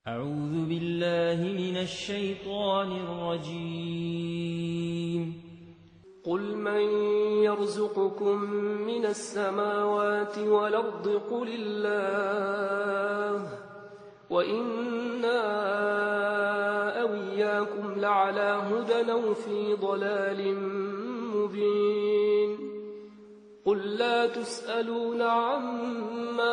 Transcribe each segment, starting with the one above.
أعوذ بالله من الشيطان الرجيم. قل من يرزقكم من السماوات والأرض قل الله وإنا أو إياكم لعلى هدى أو في ضلال مبين. قل لا تسألون عما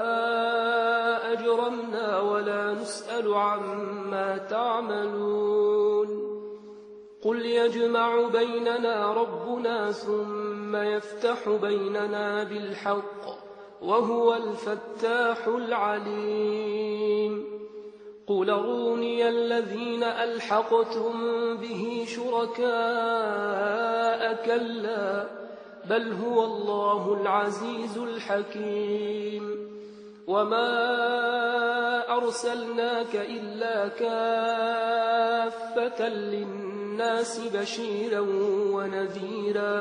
أجرمنا ولا نسأل عما تعملون. قل يجمع بيننا ربنا ثم يفتح بيننا بالحق وهو الفتاح العليم. قل أروني الذين ألحقتم به شركاء كلا بل هو الله العزيز الحكيم. وما أرسلناك إلا كافة للناس بشيرا ونذيرا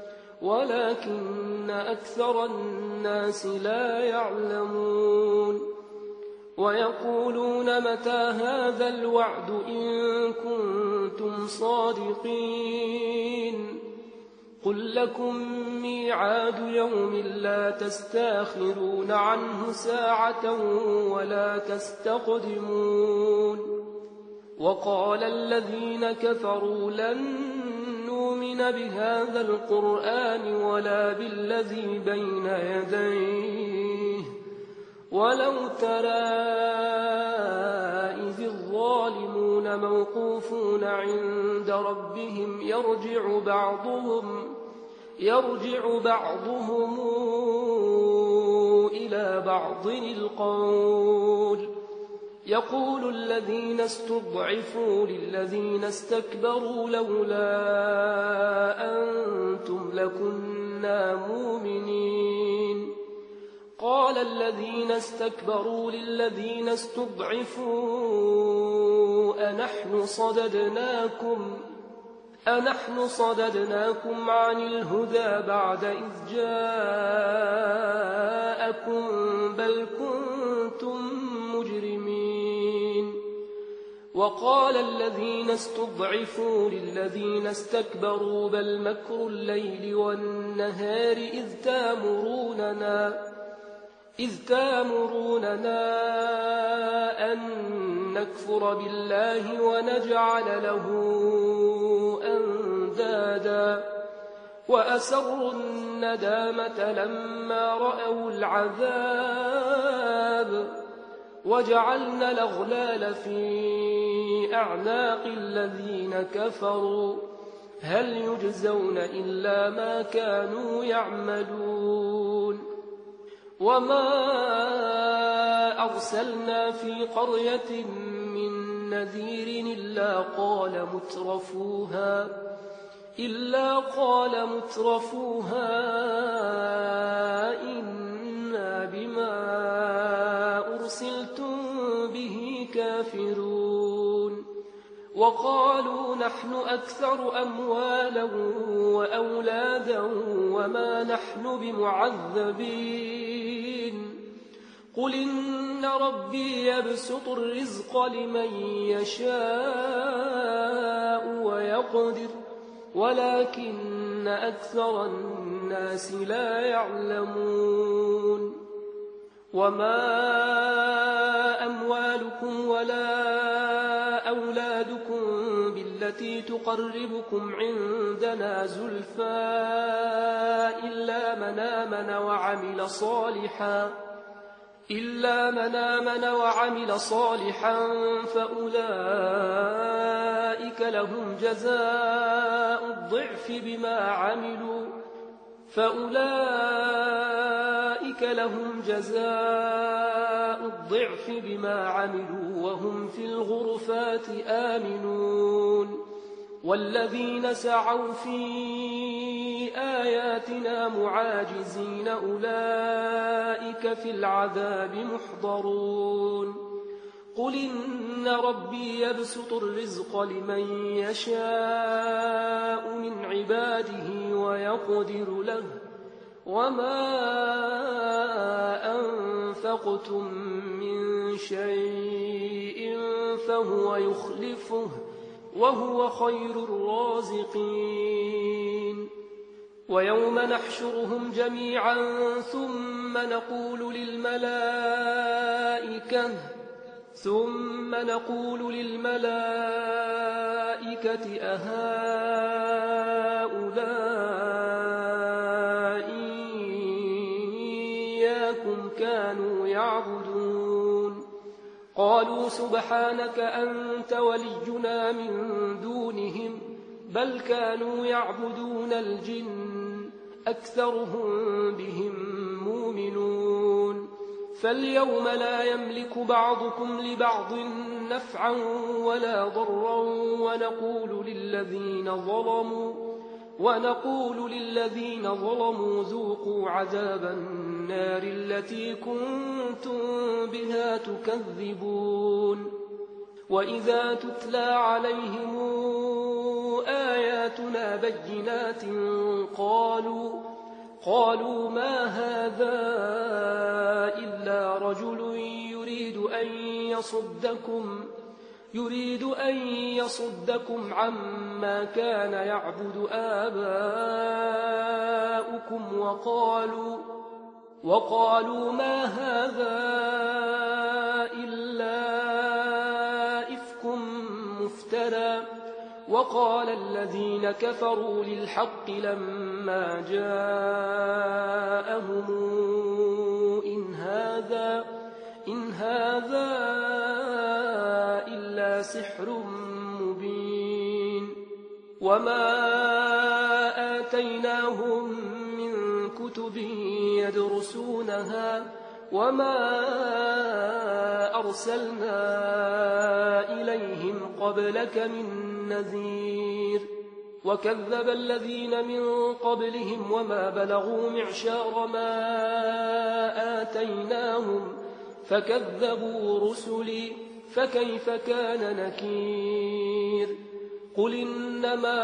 ولكن أكثر الناس لا يعلمون. ويقولون متى هذا الوعد إن كنتم صادقين. قل لكم ميعاد يوم لا تستاخرون عنه ساعة ولا تستقدمون. وقال الذين كفروا لن نؤمن بهذا القرآن ولا بالذي بين يديه ولو ترى إذ الظالمون موقوفون عند ربهم يرجع بعضهم إلى بعض القول. يقول الذين استضعفوا للذين استكبروا لولا أنتم لكنا مؤمنين. قال الذين استكبروا للذين استضعفوا أنحن صددناكم عن الهدى بعد إذ جاءكم بل كنتم مجرمين. وقال الذين استضعفوا للذين استكبروا بل مكر الليل والنهار إذ تامروننا أن نكفر بالله ونجعل له أندادا وأسروا الندامة لما رأوا العذاب وجعلنا الأغلال في أعناق الذين كفروا هل يجزون إلا ما كانوا يعملون. وما أرسلنا في قرية من نذير إلا قال مترفوها إنا بما أرسلتم به كافرون. وقالوا نحن أكثر أموالا وأولادا وما نحن بمعذبين. قل إن ربي يبسط الرزق لمن يشاء ويقدر ولكن أكثر الناس لا يعلمون. وما أموالكم ولا أولادكم بالتي تقربكم عندنا زلفى إلا من آمن وعمل صالحا فأولئك لهم جزاء الضعف بما عملوا وهم في الغرفات آمنون. والذين سعوا في آياتنا معاجزين أولئك في العذاب محضرون. قل إن ربي يبسط الرزق لمن يشاء من عباده ويقدر له وما أنفقتم من شيء فهو يخلفه وهو خير الرازقين. ويوم نحشرهم جميعا ثم نقول للملائكة أهؤلاء إياكم كانوا يعبدون؟ قالوا سبحانك أنت ولينا من دونهم بل كانوا يعبدون الجن أكثرهم بهم مؤمنون. فاليوم لا يملك بعضكم لبعض نفعا ولا ضرا ونقول للذين ظلموا ذوقوا عذاب النار التي كنتم بها تكذبون. وإذا تتلى عليهم آياتنا بينات قالوا ما هذا إلا رجل يريد أن يصدكم عما كان يعبد آباؤكم وقالوا ما هذا إلا إفك مفترى. وقال الذين كفروا للحق لما جاءهم إن هذا إلا سحر مبين. وما آتيناهم من كتب يدرسونها وما أرسلنا إليهم قبلك من نذير. وكذب الذين من قبلهم وما بلغوا معشار ما آتيناهم فكذبوا رسلي فكيف كان نكير. قل إنما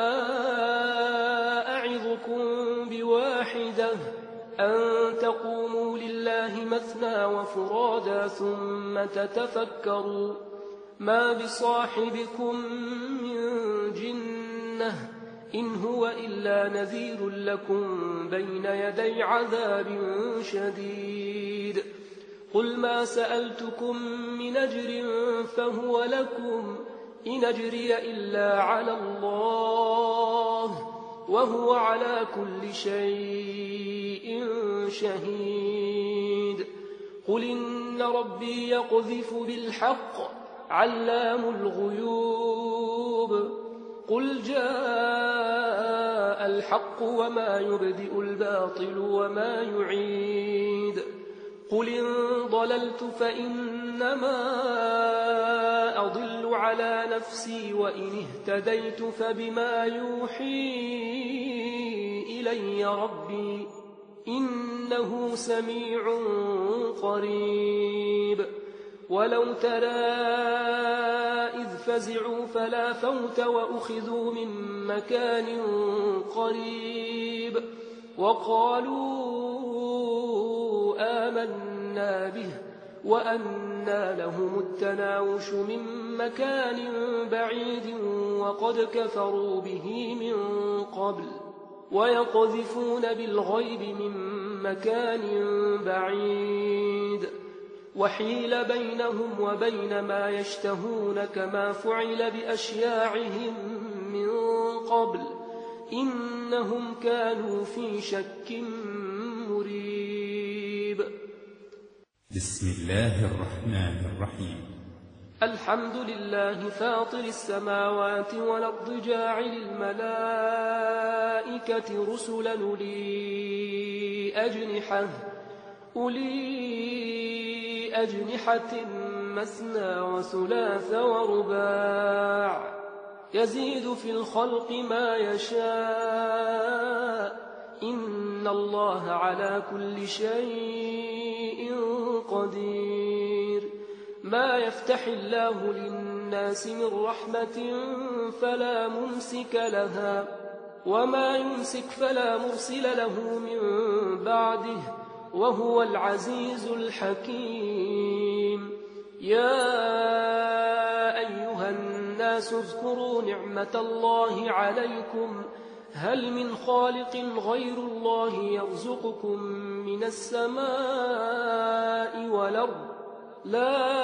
أعظكم بواحدة أن تقوموا لله مثنى وفرادا ثم تتفكروا ما بصاحبكم من جنة إن هو إلا نذير لكم بين يدي عذاب شديد. قل ما سألتكم من أجر فهو لكم إن أجري إلا على الله وهو على كل شيء شهيد. قل إن ربي يقذف بالحق علام الغيوب. قل جاء الحق وما يبدئ الباطل وما يعيد. قل إن ضللت فإنما أضل على نفسي وإن اهتديت فبما يوحي إلي ربي إنه سميع قريب. ولو ترى إذ فزعوا فلا فوت وأخذوا من مكان قريب وقالوا آمنا به وأنى لهم التناوش من مكان بعيد وقد كفروا به من قبل ويقذفون بالغيب من مكان بعيد. وحيل بينهم وبين ما يشتهون كما فعل بأشياعهم من قبل إنهم كانوا في شك مريب. بسم الله الرحمن الرحيم. الحمد لله فاطر السماوات والأرض جاعل الملائكة رسلا أولي أجنحة مثنى وثلاث ورباع يزيد في الخلق ما يشاء إن الله على كل شيء قدير. ما يفتح الله للناس من رحمة فلا ممسك لها وما يمسك فلا مرسل له من بعده وهو العزيز الحكيم. يا أيها الناس اذكروا نعمة الله عليكم هل من خالق غير الله يرزقكم من السماء والأرض لا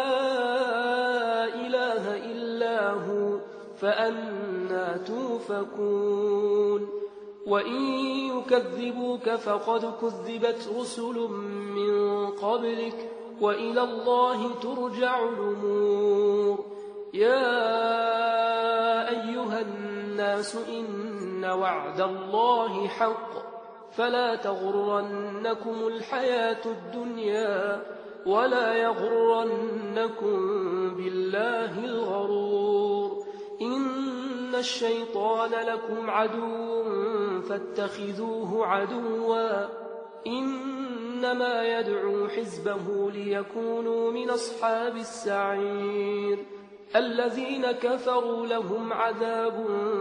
إله إلا هو فأنى توفكون وإن يكذبوك فقد كذبت رسل من قبلك وإلى الله ترجع الأمور يا أيها الناس إن وعد الله حق فلا تغرنكم الحياة الدنيا ولا يغرنكم بالله الغرور إن الشيطان لكم عدو فاتخذوه عدوا إنما يدعو حزبه ليكونوا من أصحاب السعير الذين كفروا لهم عذاب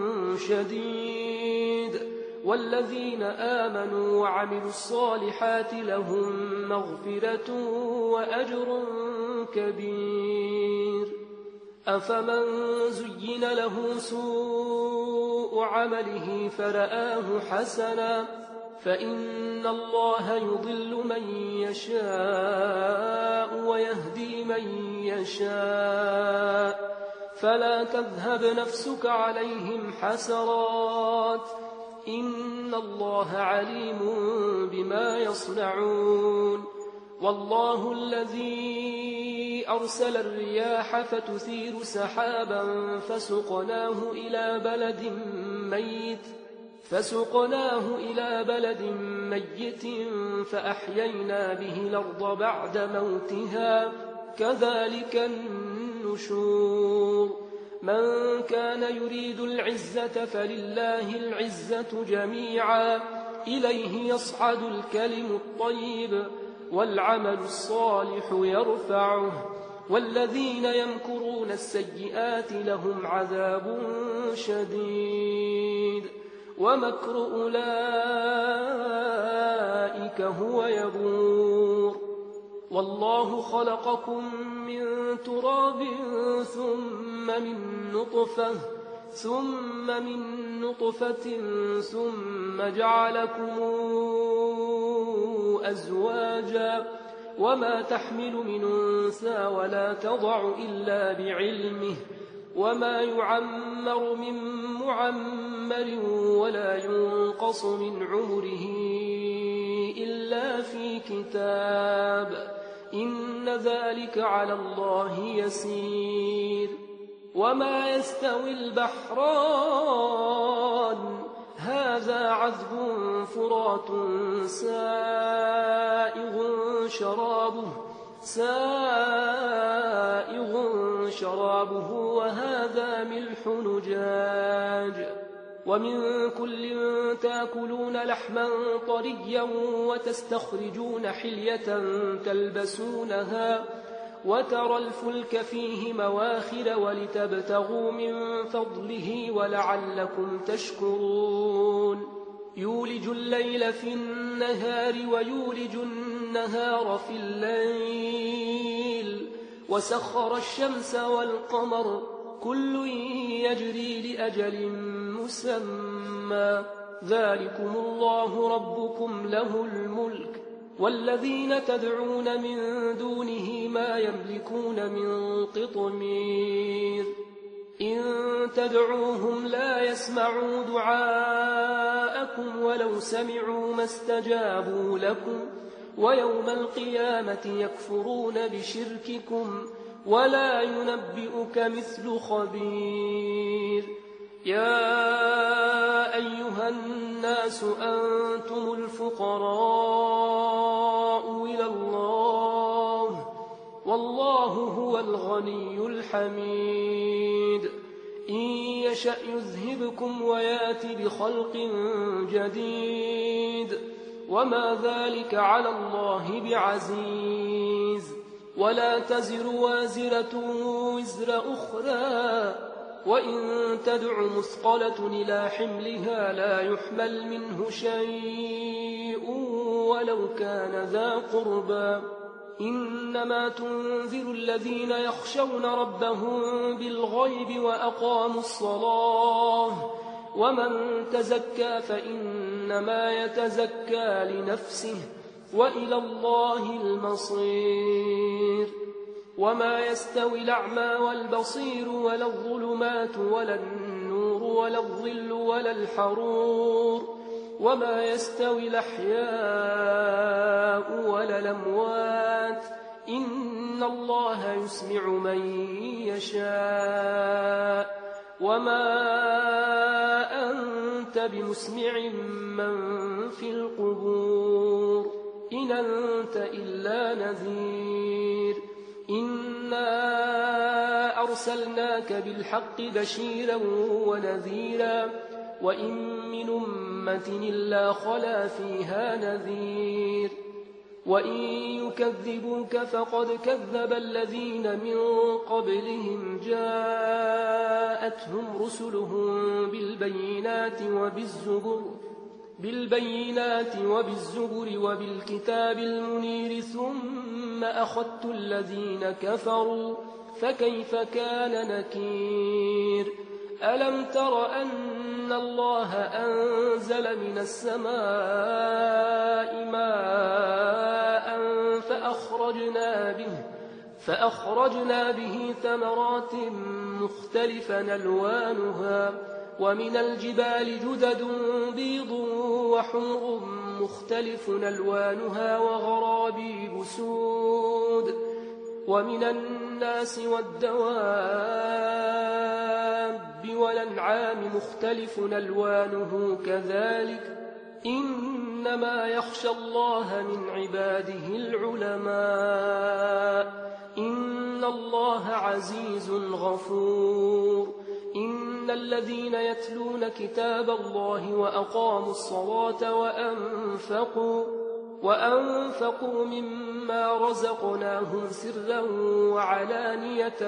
شديد والذين آمنوا وعملوا الصالحات لهم مغفرة وأجر كبير أفمن زين له سوء عمله فرآه حسنا فإن الله يضل من يشاء ويهدي من يشاء فلا تذهب نفسك عليهم حسرات إن الله عليم بما يصنعون والله الذي أرسل الرياح فتثير سحابا فسقناه إلى بلد ميت فأحيينا به الأرض بعد موتها كذلك النشور من كان يريد العزة فلله العزة جميعا إليه يصعد الكلم الطيب والعمل الصالح يرفعه والذين يمكرون السيئات لهم عذاب شديد ومكر أولئك هو يبور والله خلقكم من تراب ثم من نطفة ثم جعلكم أزواجا وما تحمل من أنثى ولا تضع إلا بعلمه وما يعمر من معمر ولا ينقص من عمره إلا في كتاب إن ذلك على الله يسير وما يستوي البحران هذا عذب فرات سائغ شرابه وهذا ملح نجاج ومن كل تاكلون لحما طريا وتستخرجون حلية تلبسونها وترى الفلك فيه مواخر ولتبتغوا من فضله ولعلكم تشكرون يولج الليل في النهار ويولج النهار في الليل وسخر الشمس والقمر كل يجري لأجل مسمى ذلكم الله ربكم له الملك والذين تدعون من دونه ما يملكون من قطمير إن تدعوهم لا يسمعوا دعاءكم ولو سمعوا ما استجابوا لكم ويوم القيامة يكفرون بشرككم ولا ينبئك مثل خبير يا أيها الناس أنتم الفقراء إلى الله والله هو الغني الحميد إن يشأ يذهبكم ويات بخلق جديد وما ذلك على الله بعزيز ولا تزر وازرة وزر أخرى وإن تدع مثقلة إلى حملها لا يحمل منه شيء ولو كان ذا قربى إنما تنذر الذين يخشون ربهم بالغيب وأقاموا الصلاة ومن تزكى فإنما يتزكى لنفسه وإلى الله المصير وما يستوي الأعمى والبصير ولا الظلمات ولا النور ولا الظل ولا الحرور وما يستوي الأحياء ولا الأموات إن الله يسمع من يشاء وما أنت بمسمع من في القبور إن أنت إلا نذير إنا أرسلناك بالحق بشيرا ونذيرا وإن من أمة إلا خلا فيها نذير وإن يكذبوك فقد كذب الذين من قبلهم جاءتهم رسلهم بالبينات وبالزبر وبالكتاب المنير ثم أخذت الذين كفروا فكيف كان نكير ألم تر أن الله أنزل من السماء ماء فأخرجنا به ثمرات مختلفا ألوانها ومن الجبال جدد بيض وحمر مختلف ألوانها وغرابيب سود ومن الناس والدواب والأنعام مختلف ألوانه كذلك إنما يخشى الله من عباده العلماء إن الله عزيز غفور إن الذين يتلون كتاب الله وأقاموا الصلاة وأنفقوا مما رزقناهم سرا وعلانية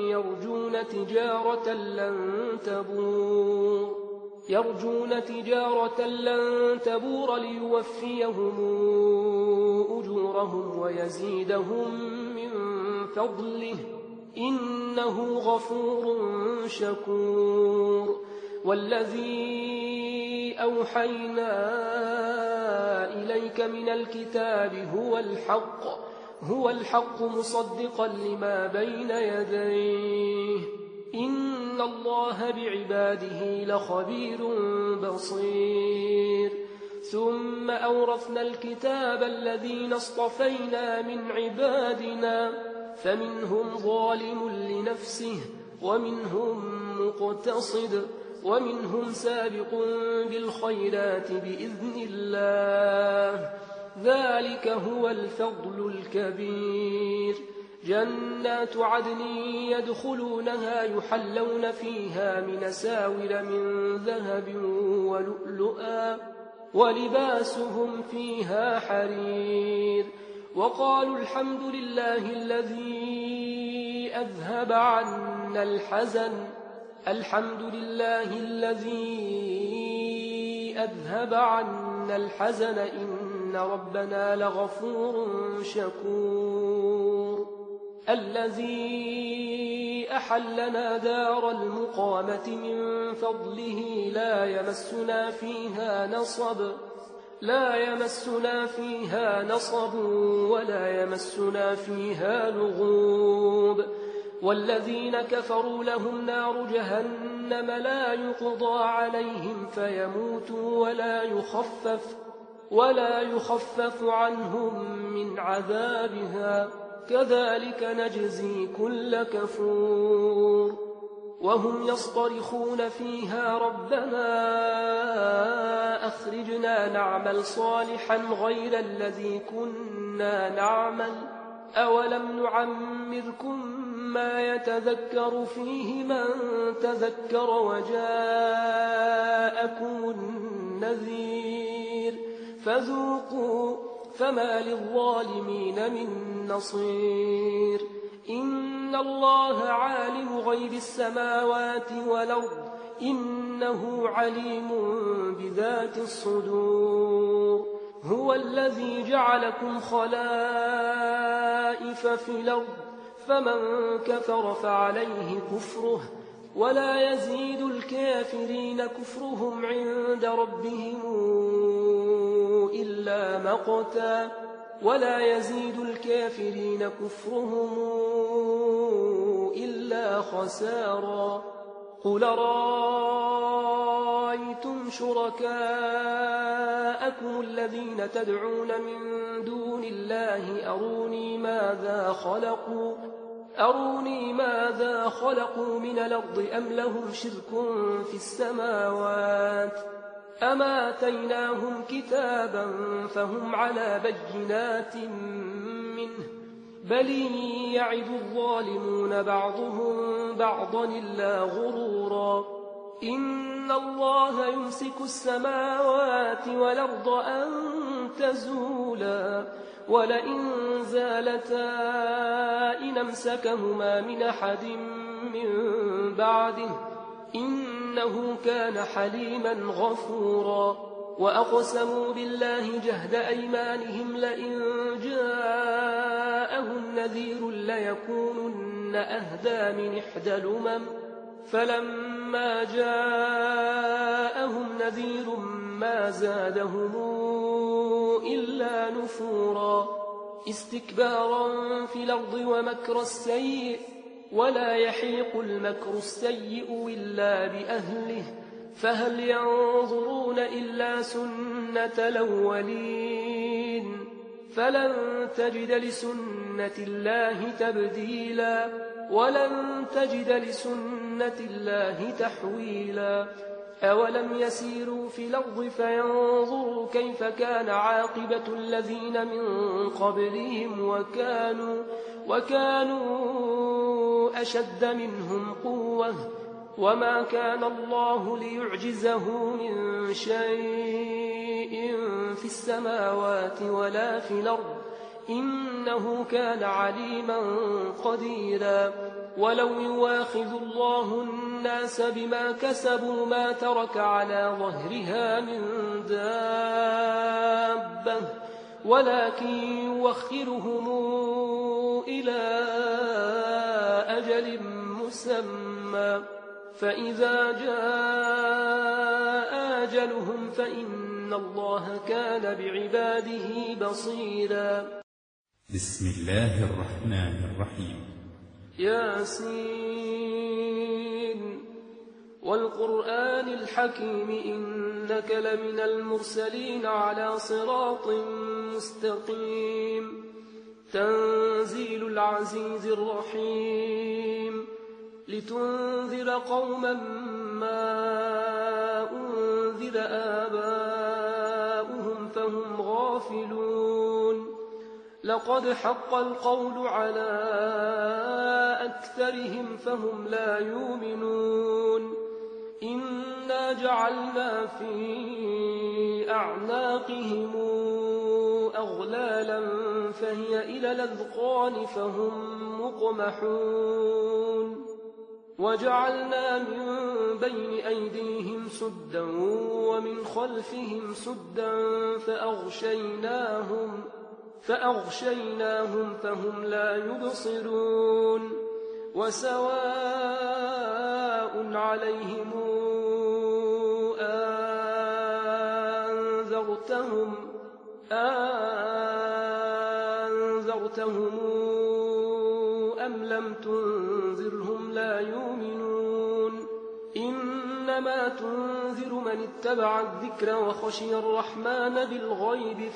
يرجون تجارة لن تبور ليوفيهم أجورهم ويزيدهم من فضله إنه غفور شكور والذي أوحينا إليك من الكتاب هو الحق مصدقا لما بين يديه إن الله بعباده لخبير بصير ثم أورثنا الكتاب الذين اصطفينا من عبادنا فمنهم ظالم لنفسه ومنهم مقتصد ومنهم سابق بالخيرات بإذن الله ذلك هو الفضل الكبير جنات عدن يدخلونها يحلون فيها من أساور من ذهب ولؤلؤا ولباسهم فيها حرير وقالوا الحمد لله الذي أذهب عنا الحزن إن ربنا لغفور شكور الذي أحلنا دار المقامة من فضله لا يمسنا فيها نصب ولا يمسنا فيها لغوب والذين كفروا لهم نار جهنم لا يقضى عليهم فيموتوا ولا يخفف عنهم من عذابها كذلك نجزي كل كفور وهم يصطرخون فيها ربنا أخرجنا نعمل صالحا غير الذي كنا نعمل أولم نعمركم ما يتذكر فيه من تذكر وجاءكم النذير فذوقوا فما للظالمين من نصير إن الله عالم غيب السماوات والأرض إنه عليم بذات الصدور هو الذي جعلكم خلائف في الأرض فمن كفر فعليه كفره ولا يزيد الكافرين كفرهم عند ربهم إلا مقتا ولا يزيد الكافرين كفرهم إلا خسارا قل رأيتم شركاءكم الذين تدعون من دون الله أروني ماذا خلقوا من الأرض أم لهم شرك في السماوات أم آتيناهم كتابا فهم على بينات منه بل يعد الظالمون بعضهم بعضا إلا غرورا إن الله يمسك السماوات والأرض أن تزولا ولئن زالتا إن أمسكهما من أحد من بعده إنه كان حليما غفورا وأقسموا بالله جهد أيمانهم لئن جاءهم نذير ليكونن أهدى من إحدى الأمم فلما جاءهم نذير ما زادهم إلا نفورا استكبارا في الأرض ومكر السيء ولا يحيق المكر السيء إلا بأهله فهل ينظرون إلا سنة الأولين فلن تجد لسنة الله تبديلا ولن تجد لسنة الله تحويلا أولم يسيروا في الأرض فينظروا كيف كان عاقبة الذين من قبلهم وكانوا أشد منهم قوة وما كان الله ليعجزه من شيء في السماوات ولا في الأرض إنه كان عليما قديرا ولو يواخذ الله الناس بما كسبوا ما ترك على ظهرها من دابة ولكن يوخرهم إلى أجل مسمى فإذا جاء أجلهم فإن الله كان بعباده بصيرا بسم الله الرحمن الرحيم ياسين والقرآن الحكيم إنك لمن المرسلين على صراط مستقيم تنزيل العزيز الرحيم لتنذر قوما ما أنذر آباؤهم فهم غافلون لقد حق القول على أكثرهم فهم لا يؤمنون إنا جعلنا في أعناقهم أغلالا فهي إلى الأذقان فهم مقمحون وجعلنا من بين أيديهم سدا ومن خلفهم سدا فأغشيناهم فهم لا يبصرون وسواء عليهم أنذرتهم أم لم تنذرهم لا يؤمنون إنما تنذر من اتبع الذكر وخشي الرحمن بالغيب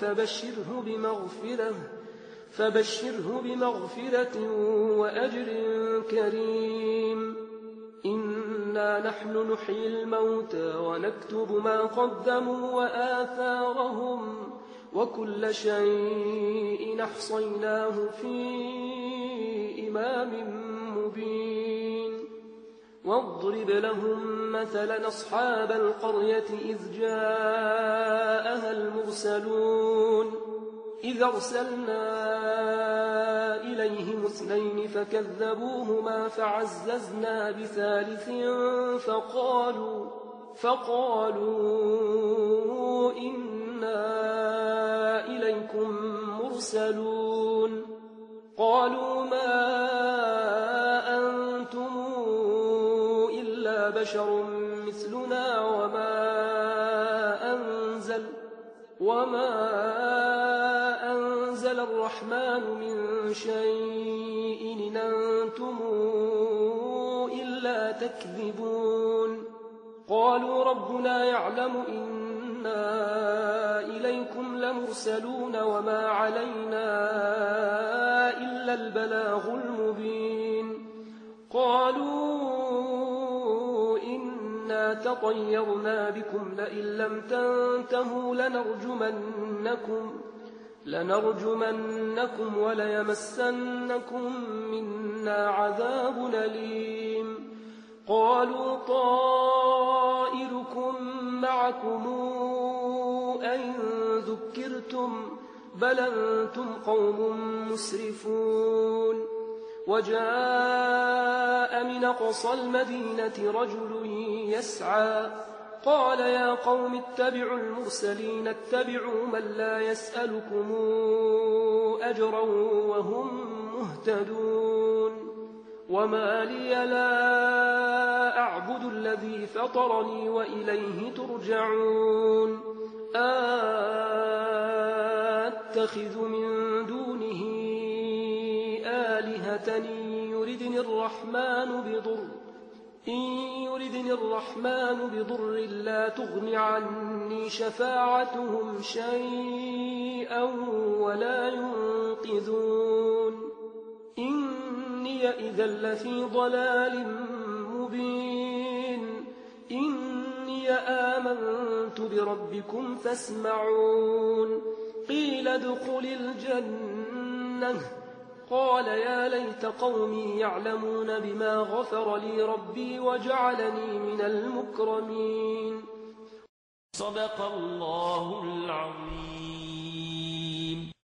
فبشره بمغفرة وأجر كريم إنا نحن نحيي الموتى ونكتب ما قدموا وآثارهم وكل شيء أحصيناه في إمام مبين واضرب لهم مثلا أصحاب القرية إذ جاءها المرسلون إذ أرسلنا إليهم 2 فكذبوهما فعززنا بثالث فقالوا إنا إنا إليكم مرسلون قالوا ما أنتم إلا بشر مثلنا وما أنزل الرحمن من شيء إن أنتم إلا تكذبون قالوا ربنا يعلم إنا إليكم لمرسلون وما علينا إلا البلاغ المبين قالوا إنا تطيرنا بكم لئن لم تنتهوا لنرجمنكم وليمسنكم منا عذاب أليم قالوا طائركم معكم أئن ذكرتم بل أنتم قوم مسرفون وجاء من أقصى المدينة رجل يسعى قال يا قوم اتبعوا المرسلين اتبعوا من لا يسألكم أجرا وهم مهتدون وما لي لا أعبد الذي فطرني وإليه ترجعون أتخذ من دونه آلهة إن يردني الرحمن بضر لا تغن عني شفاعتهم شيئا ولا ينقذون إني إذا لفي ضلال مبين إني آمنت بربكم فاسمعون قيل ادخل الجنة قال يا ليت قومي يعلمون بما غفر لي ربي وجعلني من المكرمين صدق الله العظيم.